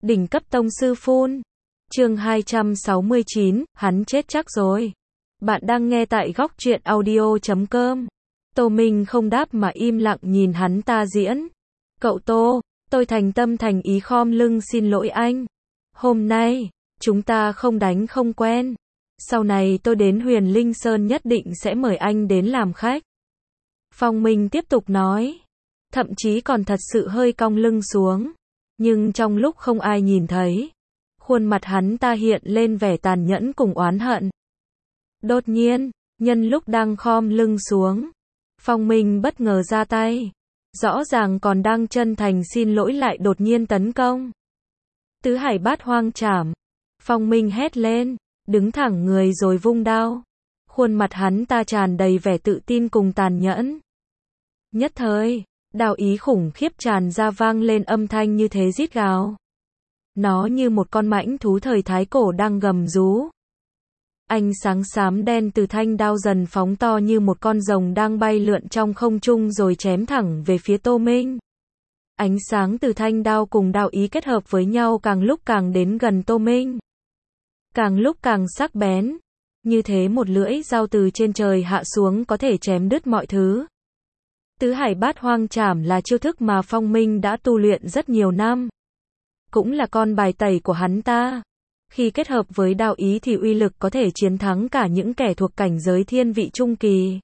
Đỉnh cấp tông sư phun. Chương 269, hắn chết chắc rồi. Bạn đang nghe tại góc truyện audio.com. Tô Minh không đáp mà im lặng nhìn hắn ta diễn. Cậu Tô, tôi thành tâm thành ý khom lưng xin lỗi anh. Hôm nay, chúng ta không đánh không quen. Sau này tôi đến Huyền Linh Sơn nhất định sẽ mời anh đến làm khách. Phong Minh tiếp tục nói. Thậm chí còn thật sự hơi cong lưng xuống. Nhưng trong lúc không ai nhìn thấy, khuôn mặt hắn ta hiện lên vẻ tàn nhẫn cùng oán hận. Đột nhiên, nhân lúc đang khom lưng xuống, Phong Minh bất ngờ ra tay. Rõ ràng còn đang chân thành xin lỗi lại đột nhiên tấn công. Tứ Hải Bát Hoang Trảm. Phong Minh hét lên, đứng thẳng người rồi vung đao. Khuôn mặt hắn ta tràn đầy vẻ tự tin cùng tàn nhẫn. Nhất thời, đao ý khủng khiếp tràn ra vang lên âm thanh như thế rít gào. Nó như một con mãnh thú thời thái cổ đang gầm rú. Ánh sáng xám đen từ thanh đao dần phóng to như một con rồng đang bay lượn trong không trung rồi chém thẳng về phía Tô Minh. Ánh sáng từ thanh đao cùng đao ý kết hợp với nhau càng lúc càng đến gần Tô Minh. Càng lúc càng sắc bén. Như thế một lưỡi dao từ trên trời hạ xuống có thể chém đứt mọi thứ. Tứ Hải Bát Hoang Trảm là chiêu thức mà Phong Minh đã tu luyện rất nhiều năm. Cũng là con bài tẩy của hắn ta. Khi kết hợp với đao ý thì uy lực có thể chiến thắng cả những kẻ thuộc cảnh giới thiên vị trung kỳ.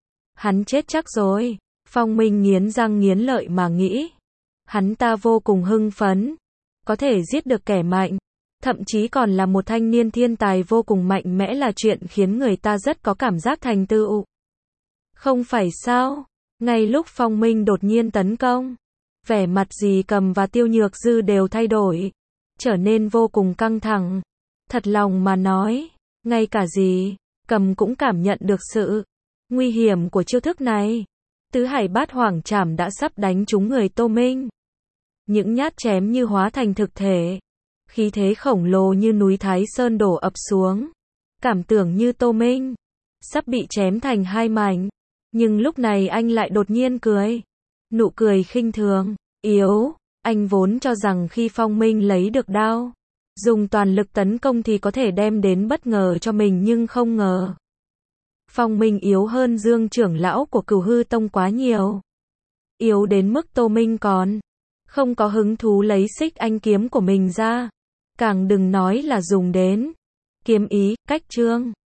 Hắn chết chắc rồi. Phong Minh nghiến răng nghiến lợi mà nghĩ. Hắn ta vô cùng hưng phấn. Có thể giết được kẻ mạnh. Thậm chí còn là một thanh niên thiên tài vô cùng mạnh mẽ là chuyện khiến người ta rất có cảm giác thành tựu. Không phải sao? Ngay lúc Phong Minh đột nhiên tấn công, vẻ mặt Dì Cầm và Tiêu Nhược Dư đều thay đổi, trở nên vô cùng căng thẳng. Thật lòng mà nói, ngay cả Dì Cầm cũng cảm nhận được sự nguy hiểm của chiêu thức này. Tứ Hải Bát Hoang Trảm đã sắp đánh trúng người Tô Minh. Những nhát chém như hóa thành thực thể, khí thế khổng lồ như núi Thái Sơn đổ ập xuống. Cảm tưởng như Tô Minh sắp bị chém thành hai mảnh. Nhưng lúc này anh lại đột nhiên cười. Nụ cười khinh thường, yếu. Anh vốn cho rằng khi Phong Minh lấy được đao, dùng toàn lực tấn công thì có thể đem đến bất ngờ cho mình nhưng không ngờ. Phong Minh yếu hơn Dương trưởng lão của Cửu Hư Tông quá nhiều. Yếu đến mức Tô Minh còn không có hứng thú lấy xích anh kiếm của mình ra. Càng đừng nói là dùng đến kiếm ý, cách trương.